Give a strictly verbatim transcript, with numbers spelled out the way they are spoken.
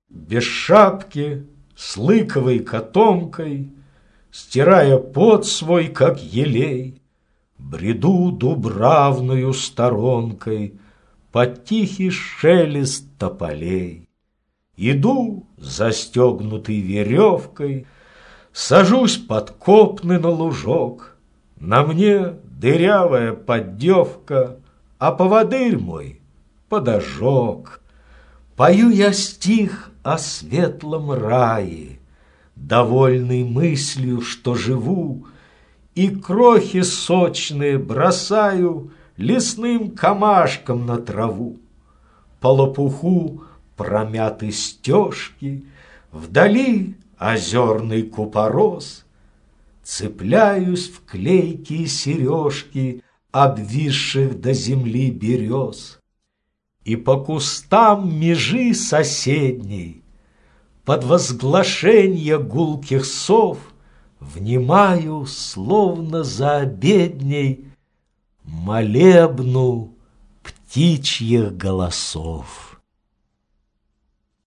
Без шапки, с лыковой котомкой, стирая пот свой, как елей, бреду дубравную сторонкой под тихий шелест тополей. Иду, застегнутый веревкой, сажусь под копны на лужок. На мне дырявая поддевка, а поводырь мой подожок. Пою я стих о светлом рае, довольный мыслью, что живу, и крохи сочные бросаю лесным камашкам на траву. По лопуху промяты стежки, вдали озерный купорос. Цепляюсь в клейкие сережки обвисших до земли берез. И по кустам межи соседней, под возглашенье гулких сов, внимаю, словно за обедней, молебну птичьих голосов.